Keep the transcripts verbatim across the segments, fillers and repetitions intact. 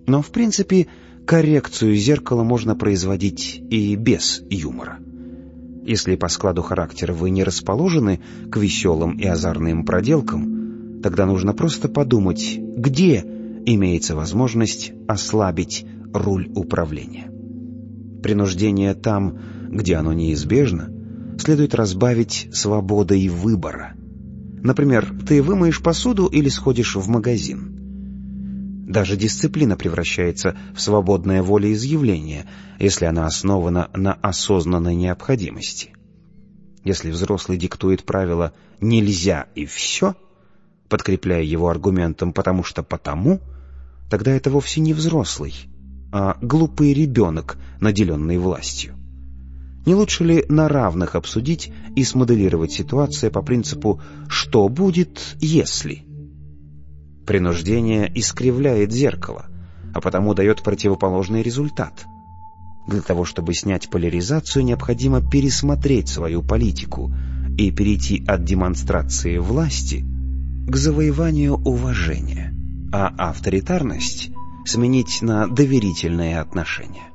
Но, в принципе, коррекцию зеркала можно производить и без юмора. Если по складу характера вы не расположены к веселым и озорным проделкам, тогда нужно просто подумать, где имеется возможность ослабить руль управления. Принуждение там, где оно неизбежно, следует разбавить свободой выбора. Например, ты вымоешь посуду или сходишь в магазин. Даже дисциплина превращается в свободное волеизъявление, если она основана на осознанной необходимости. Если взрослый диктует правила «нельзя» и все, подкрепляя его аргументом «потому что потому», тогда это вовсе не взрослый, а глупый ребенок, наделенный властью. Не лучше ли на равных обсудить и смоделировать ситуацию по принципу «что будет, если?». Принуждение искривляет зеркало, а потому дает противоположный результат. Для того, чтобы снять поляризацию, необходимо пересмотреть свою политику и перейти от демонстрации власти к завоеванию уважения, а авторитарность сменить на доверительные отношения.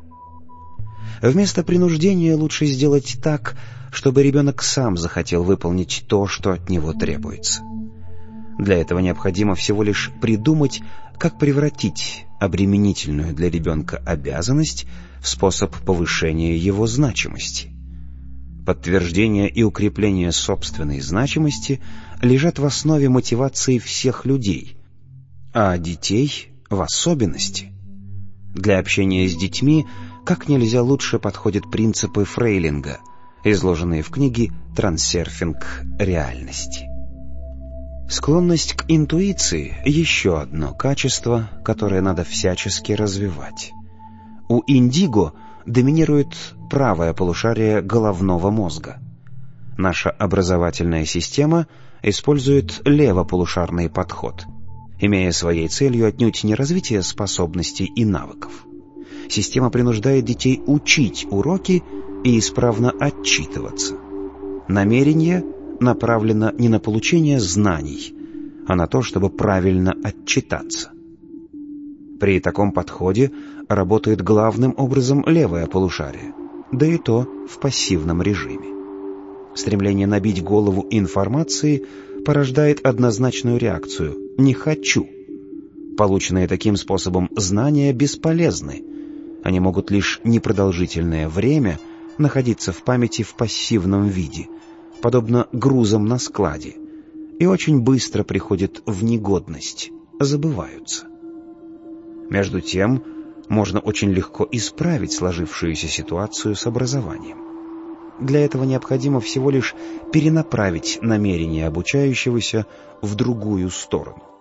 Вместо принуждения лучше сделать так, чтобы ребенок сам захотел выполнить то, что от него требуется. Для этого необходимо всего лишь придумать, как превратить обременительную для ребенка обязанность в способ повышения его значимости. Подтверждение и укрепление собственной значимости лежат в основе мотивации всех людей, а детей в особенности. Для общения с детьми как нельзя лучше подходят принципы Фрейлинга, изложенные в книге «Трансерфинг реальности». Склонность к интуиции – еще одно качество, которое надо всячески развивать. У индиго доминирует правое полушарие головного мозга. Наша образовательная система использует левополушарный подход, имея своей целью отнюдь не развитие способностей и навыков. Система принуждает детей учить уроки и исправно отчитываться. Намерение направлено не на получение знаний, а на то, чтобы правильно отчитаться. При таком подходе работает главным образом левое полушарие, да и то в пассивном режиме. Стремление набить голову информацией порождает однозначную реакцию «не хочу». Полученные таким способом знания бесполезны. Они могут лишь непродолжительное время находиться в памяти в пассивном виде, подобно грузам на складе, и очень быстро приходят в негодность, забываются. Между тем, можно очень легко исправить сложившуюся ситуацию с образованием. Для этого необходимо всего лишь перенаправить намерение обучающегося в другую сторону.